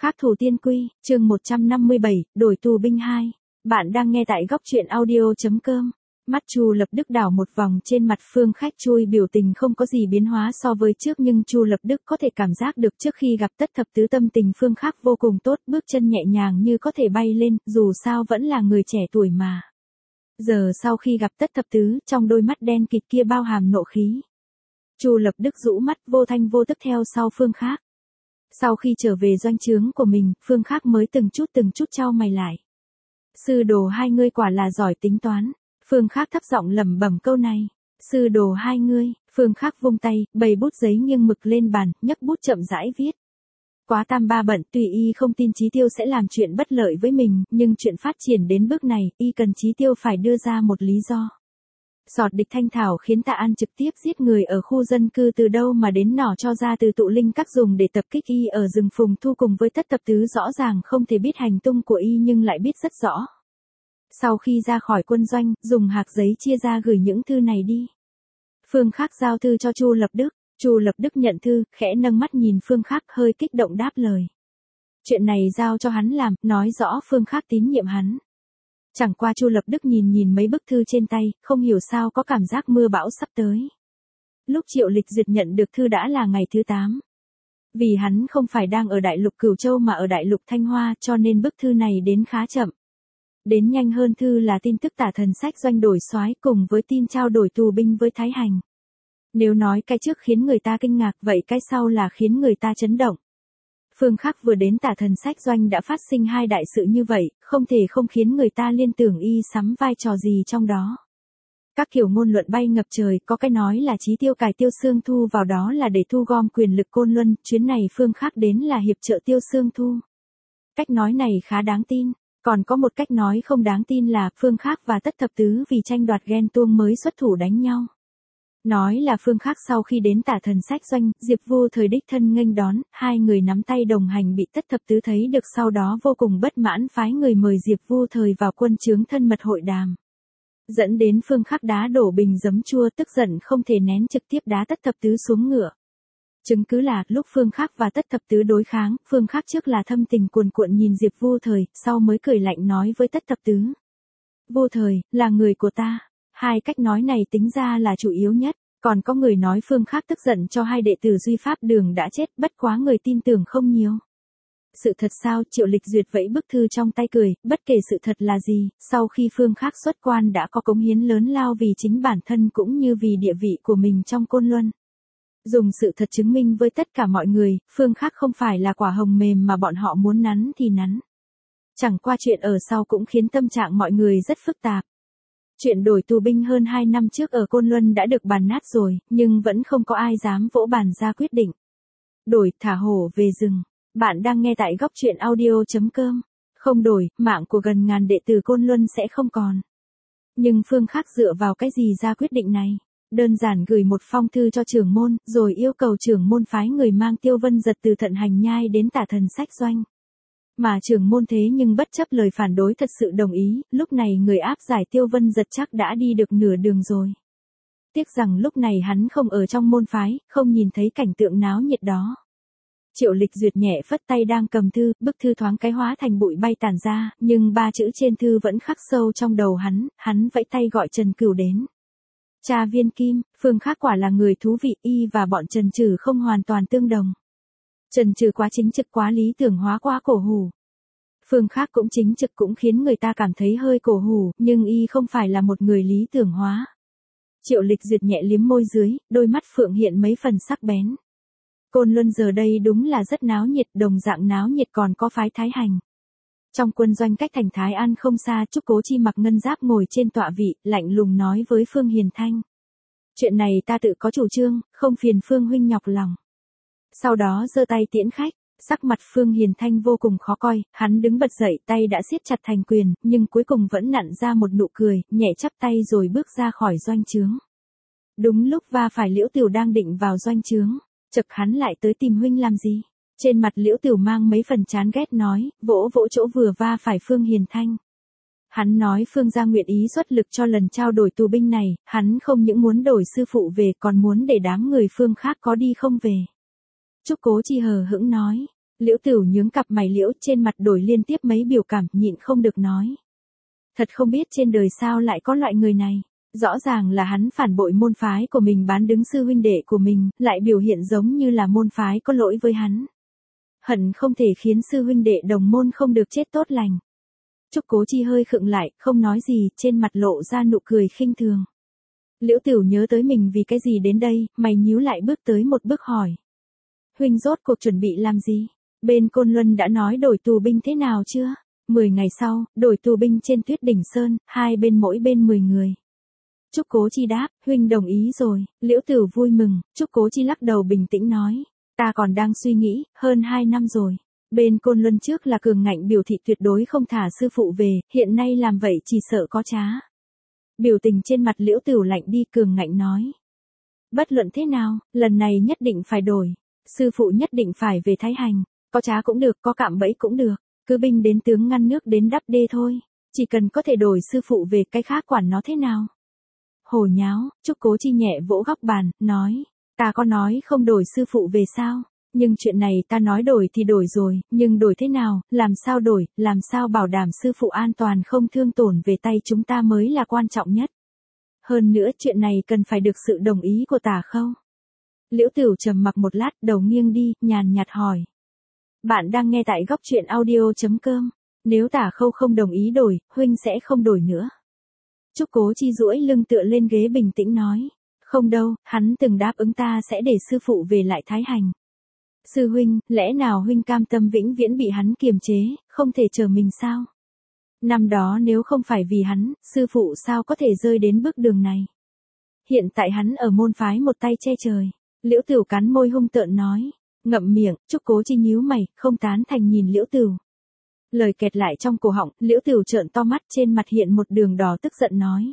Khắc thủ tiên quy, chương 157, đổi tù binh 2. Bạn đang nghe tại góc truyện audio.com. Mắt Chu Lập Đức đảo một vòng trên mặt Phương Khách Chui, biểu tình không có gì biến hóa so với trước, nhưng Chu Lập Đức có thể cảm giác được trước khi gặp Tất Thập Tứ tâm tình Phương Khắc vô cùng tốt, bước chân nhẹ nhàng như có thể bay lên, dù sao vẫn là người trẻ tuổi mà. Giờ sau khi gặp Tất Thập Tứ, trong đôi mắt đen kịt kia bao hàm nộ khí. Chu Lập Đức rũ mắt vô thanh vô tức theo sau Phương Khắc. Sau khi trở về doanh trướng của mình, Phương Khắc mới từng chút chau mày lại. Sư đồ hai ngươi quả là giỏi tính toán. Phương Khắc thấp giọng lẩm bẩm câu này. Sư đồ hai ngươi, Phương Khắc vung tay, bày bút giấy nghiêng mực lên bàn, nhấc bút chậm rãi viết. Quá tam ba bận, tùy y không tin Chí Tiêu sẽ làm chuyện bất lợi với mình, nhưng chuyện phát triển đến bước này, y cần Chí Tiêu phải đưa ra một lý do. Giọt địch thanh thảo khiến Tạ An trực tiếp giết người ở khu dân cư, từ đâu mà đến nỏ cho ra từ tụ linh các dùng để tập kích y ở rừng Phùng Thu cùng với Tất Thập Tứ, rõ ràng không thể biết hành tung của y nhưng lại biết rất rõ. Sau khi ra khỏi quân doanh, dùng hạc giấy chia ra gửi những thư này đi. Phương Khắc giao thư cho Chu Lập Đức. Chu Lập Đức nhận thư, khẽ nâng mắt nhìn Phương Khắc, hơi kích động đáp lời. Chuyện này giao cho hắn làm, nói rõ Phương Khắc tín nhiệm hắn. Chẳng qua Chu Lập Đức nhìn mấy bức thư trên tay, không hiểu sao có cảm giác mưa bão sắp tới. Lúc Triệu Lịch Duyệt nhận được thư đã là ngày thứ 8. Vì hắn không phải đang ở Đại Lục Cửu Châu mà ở Đại Lục Thanh Hoa, cho nên bức thư này đến khá chậm. Đến nhanh hơn thư là tin tức Tả Thần Sách Doanh đổi soái cùng với tin trao đổi tù binh với Thái Hành. Nếu nói cái trước khiến người ta kinh ngạc, vậy cái sau là khiến người ta chấn động. Phương Khắc vừa đến Tả Thần Sách Doanh đã phát sinh hai đại sự như vậy, không thể không khiến người ta liên tưởng y sắm vai trò gì trong đó. Các kiểu ngôn luận bay ngập trời, có cái nói là Chí Tiêu cài Tiêu Xương Thu vào đó là để thu gom quyền lực Côn Luân, chuyến này Phương Khắc đến là hiệp trợ Tiêu Xương Thu. Cách nói này khá đáng tin, còn có một cách nói không đáng tin là Phương Khắc và Tất Thập Tứ vì tranh đoạt ghen tuông mới xuất thủ đánh nhau. Nói là Phương Khắc sau khi đến Tả Thần Sách Doanh, Diệp Vô Thời đích thân nghênh đón, hai người nắm tay đồng hành bị Tất Thập Tứ thấy được, sau đó vô cùng bất mãn phái người mời Diệp Vô Thời vào quân trướng thân mật hội đàm. Dẫn đến Phương Khắc đá đổ bình giấm chua, tức giận không thể nén trực tiếp đá Tất Thập Tứ xuống ngựa. Chứng cứ là, lúc Phương Khắc và Tất Thập Tứ đối kháng, Phương Khắc trước là thâm tình cuồn cuộn nhìn Diệp Vô Thời, sau mới cười lạnh nói với Tất Thập Tứ. Vô Thời, là người của ta. Hai cách nói này tính ra là chủ yếu nhất. Còn có người nói Phương Khắc tức giận cho hai đệ tử Duy Pháp Đường đã chết, bất quá người tin tưởng không nhiều. Sự thật sao? Triệu Lịch Duyệt vẫy bức thư trong tay cười, bất kể sự thật là gì, sau khi Phương Khắc xuất quan đã có cống hiến lớn lao vì chính bản thân cũng như vì địa vị của mình trong Côn Luân. Dùng sự thật chứng minh với tất cả mọi người, Phương Khắc không phải là quả hồng mềm mà bọn họ muốn nắn thì nắn. Chẳng qua chuyện ở sau cũng khiến tâm trạng mọi người rất phức tạp. Chuyện đổi tù binh hơn 2 năm trước ở Côn Luân đã được bàn nát rồi, nhưng vẫn không có ai dám vỗ bàn ra quyết định. Đổi, thả hổ về rừng. Bạn đang nghe tại góc truyện audio.com. Không đổi, mạng của gần ngàn đệ tử Côn Luân sẽ không còn. Nhưng Phương Khắc dựa vào cái gì ra quyết định này? Đơn giản gửi một phong thư cho trưởng môn, rồi yêu cầu trưởng môn phái người mang Tiêu Vân Giật từ Thận Hành Nhai đến Tả Thần Sách Doanh. Mà trưởng môn thế nhưng bất chấp lời phản đối thật sự đồng ý, lúc này người áp giải Tiêu Vân Giật chắc đã đi được nửa đường rồi. Tiếc rằng lúc này hắn không ở trong môn phái, không nhìn thấy cảnh tượng náo nhiệt đó. Triệu Lịch Duyệt nhẹ phất tay đang cầm thư, bức thư thoáng cái hóa thành bụi bay tản ra, nhưng ba chữ trên thư vẫn khắc sâu trong đầu hắn vẫy tay gọi Trần Cửu đến. Cha Viên Kim, Phương Khắc quả là người thú vị, y và bọn Trần Trừ không hoàn toàn tương đồng. Trần Trừ quá chính trực, quá lý tưởng hóa, quá cổ hủ. Phương Khắc cũng chính trực, cũng khiến người ta cảm thấy hơi cổ hủ, nhưng y không phải là một người lý tưởng hóa. Triệu Lịch Duyệt nhẹ liếm môi dưới, đôi mắt phượng hiện mấy phần sắc bén. Côn Luân giờ đây đúng là rất náo nhiệt, đồng dạng náo nhiệt còn có phái Thái Hành. Trong quân doanh cách thành Thái An không xa, Trúc Cố Chi mặc ngân giáp ngồi trên tọa vị, lạnh lùng nói với Phương Hiền Thanh. Chuyện này ta tự có chủ trương, không phiền Phương huynh nhọc lòng. Sau đó giơ tay tiễn khách, sắc mặt Phương Hiền Thanh vô cùng khó coi, hắn đứng bật dậy, tay đã siết chặt thành quyền, nhưng cuối cùng vẫn nặn ra một nụ cười, nhẹ chắp tay rồi bước ra khỏi doanh trướng. Đúng lúc va phải Liễu Tửu đang định vào doanh trướng, chợt hắn lại tới tìm huynh làm gì? Trên mặt Liễu Tửu mang mấy phần chán ghét nói, vỗ vỗ chỗ vừa va phải Phương Hiền Thanh. Hắn nói Phương gia nguyện ý xuất lực cho lần trao đổi tù binh này, hắn không những muốn đổi sư phụ về còn muốn để đám người Phương khác có đi không về. Trúc Cố Chi hờ hững nói, Liễu Tửu nhướng cặp mày liễu, trên mặt đổi liên tiếp mấy biểu cảm, nhịn không được nói. Thật không biết trên đời sao lại có loại người này. Rõ ràng là hắn phản bội môn phái của mình, bán đứng sư huynh đệ của mình, lại biểu hiện giống như là môn phái có lỗi với hắn. Hận không thể khiến sư huynh đệ đồng môn không được chết tốt lành. Trúc Cố Chi hơi khựng lại, không nói gì, trên mặt lộ ra nụ cười khinh thường. Liễu Tửu nhớ tới mình vì cái gì đến đây, mày nhíu lại bước tới một bước hỏi. Huynh rốt cuộc chuẩn bị làm gì? Bên Côn Luân đã nói đổi tù binh thế nào chưa? 10 ngày sau, đổi tù binh trên Tuyết Đỉnh Sơn, hai bên mỗi bên 10 người. Trúc Cố Chi đáp, huynh đồng ý rồi. Liễu Tửu vui mừng. Trúc Cố Chi lắc đầu bình tĩnh nói. Ta còn đang suy nghĩ, hơn 2 năm rồi. Bên Côn Luân trước là cường ngạnh biểu thị tuyệt đối không thả sư phụ về, hiện nay làm vậy chỉ sợ có trá. Biểu tình trên mặt Liễu Tửu lạnh đi, cường ngạnh nói. Bất luận thế nào, lần này nhất định phải đổi. Sư phụ nhất định phải về Thái Hành. Có trá cũng được, có cạm bẫy cũng được. Cứ binh đến tướng ngăn nước đến đắp đê thôi. Chỉ cần có thể đổi sư phụ về, cái khác quản nó thế nào. Hồ nháo, Trúc Cố Chi nhẹ vỗ góc bàn, nói. Ta có nói không đổi sư phụ về sao? Nhưng chuyện này ta nói đổi thì đổi rồi, nhưng đổi thế nào, làm sao đổi, làm sao bảo đảm sư phụ an toàn không thương tổn về tay chúng ta mới là quan trọng nhất. Hơn nữa chuyện này cần phải được sự đồng ý của Tả Khâu. Liễu Tửu trầm mặc một lát, đầu nghiêng đi, nhàn nhạt hỏi. Bạn đang nghe tại góc truyện audio.com. Nếu Tả Khâu không đồng ý đổi, huynh sẽ không đổi nữa. Trúc Cố Chi duỗi lưng tựa lên ghế bình tĩnh nói. Không đâu, hắn từng đáp ứng ta sẽ để sư phụ về lại Thái Hành. Sư huynh, lẽ nào huynh cam tâm vĩnh viễn bị hắn kiềm chế, không thể chờ mình sao? Năm đó nếu không phải vì hắn, sư phụ sao có thể rơi đến bước đường này? Hiện tại hắn ở môn phái một tay che trời. Liễu Tửu cắn môi hung tợn nói. Ngậm miệng, Trúc Cố Chi nhíu mày, không tán thành nhìn Liễu Tửu. Lời kẹt lại trong cổ họng, Liễu Tửu trợn to mắt, trên mặt hiện một đường đỏ, tức giận nói.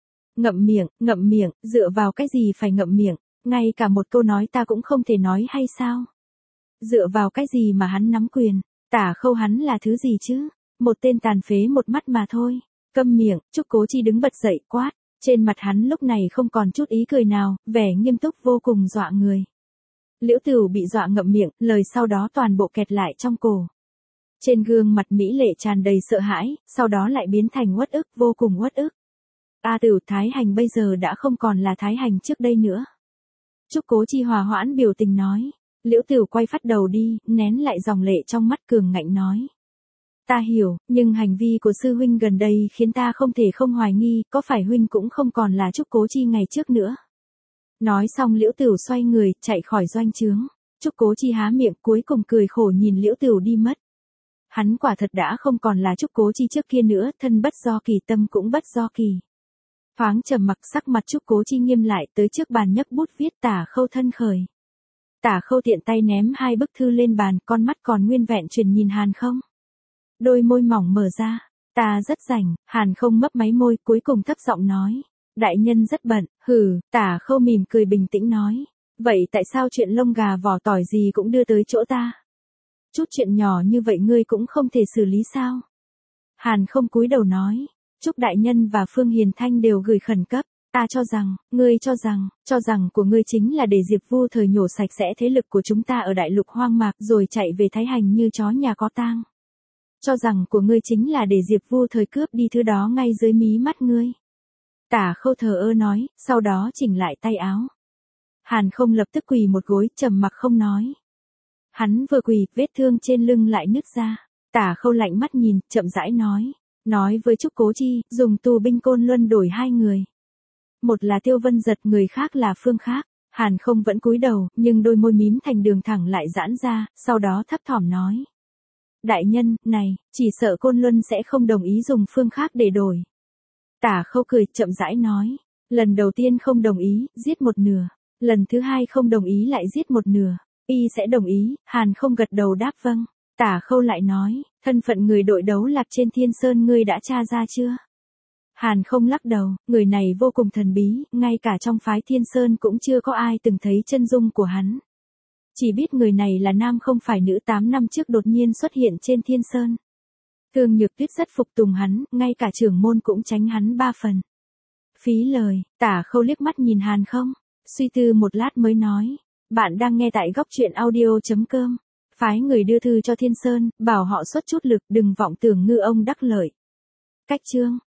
Ngậm miệng, dựa vào cái gì phải ngậm miệng, ngay cả một câu nói ta cũng không thể nói hay sao? Dựa vào cái gì mà hắn nắm quyền, Tả Khâu hắn là thứ gì chứ? Một tên tàn phế một mắt mà thôi. Câm miệng, Trúc Cố Chi đứng bật dậy quát, trên mặt hắn lúc này không còn chút ý cười nào, vẻ nghiêm túc vô cùng dọa người. Liễu Tửu bị dọa ngậm miệng, lời sau đó toàn bộ kẹt lại trong cổ. Trên gương mặt mỹ lệ tràn đầy sợ hãi, sau đó lại biến thành uất ức, vô cùng uất ức. A Tửu, Thái Hành bây giờ đã không còn là Thái Hành trước đây nữa. Trúc Cố Chi hòa hoãn biểu tình nói. Liễu Tửu quay phát đầu đi, nén lại dòng lệ trong mắt, cường ngạnh nói. Ta hiểu, nhưng hành vi của sư huynh gần đây khiến ta không thể không hoài nghi, có phải huynh cũng không còn là Trúc Cố Chi ngày trước nữa. Nói xong Liễu Tửu xoay người, chạy khỏi doanh trướng. Trúc Cố Chi há miệng, cuối cùng cười khổ nhìn Liễu Tửu đi mất. Hắn quả thật đã không còn là Trúc Cố Chi trước kia nữa, thân bất do kỳ tâm cũng bất do kỳ. Thoáng trầm mặc, sắc mặt Trúc Cố Chi nghiêm lại, tới trước bàn nhấc bút viết Tả Khâu thân khởi. Tả Khâu tiện tay ném 2 bức thư lên bàn, con mắt còn nguyên vẹn truyền nhìn Hàn Không. Đôi môi mỏng mở ra. Ta rất rảnh. Hàn Không mấp máy môi, cuối cùng thấp giọng nói. Đại nhân rất bận. Hừ. Tả Khâu mỉm cười bình tĩnh nói. Vậy tại sao chuyện lông gà vỏ tỏi gì cũng đưa tới chỗ ta? Chút chuyện nhỏ như vậy ngươi cũng không thể xử lý sao? Hàn Không cúi đầu nói. Trúc đại nhân và Phương Hiền Thanh đều gửi khẩn cấp. Ta cho rằng, ngươi cho rằng của ngươi chính là để Diệp Vu Thời nhổ sạch sẽ thế lực của chúng ta ở đại lục hoang mạc rồi chạy về Thái Hành như chó nhà có tang. Cho rằng của ngươi chính là để Diệp Vu Thời cướp đi thứ đó ngay dưới mí mắt ngươi. Tả Khâu thờ ơ nói, sau đó chỉnh lại tay áo. Hàn Không lập tức quỳ một gối, trầm mặc không nói. Hắn vừa quỳ, vết thương trên lưng lại nứt ra. Tả Khâu lạnh mắt nhìn, chậm rãi nói với Trúc Cố Chi, dùng tù binh Côn Luân đổi 2 người. Một là Tiêu Vân Giật, người khác là Phương Khác. Hàn Không vẫn cúi đầu, nhưng đôi môi mím thành đường thẳng lại giãn ra, sau đó thấp thỏm nói. Đại nhân, này, chỉ sợ Côn Luân sẽ không đồng ý dùng Phương Khác để đổi. Tả Khâu cười, chậm rãi nói. Lần đầu tiên không đồng ý, giết một nửa. Lần thứ hai không đồng ý lại giết một nửa. Y sẽ đồng ý. Hàn Không gật đầu đáp vâng. Tả Khâu lại nói, thân phận người đội đấu lạc trên Thiên Sơn ngươi đã tra ra chưa? Hàn Không lắc đầu, người này vô cùng thần bí, ngay cả trong phái Thiên Sơn cũng chưa có ai từng thấy chân dung của hắn. Chỉ biết người này là nam không phải nữ, 8 năm trước đột nhiên xuất hiện trên Thiên Sơn. Thương Nhược Tuyết rất phục tùng hắn, ngay cả trưởng môn cũng tránh hắn 3 phần. Phí lời. Tả Khâu liếc mắt nhìn Hàn Không, suy tư một lát mới nói. Bạn đang nghe tại góc truyện audio.com. Phái người đưa thư cho Thiên Sơn, bảo họ xuất chút lực đừng vọng tưởng ngư ông đắc lợi. Cách chương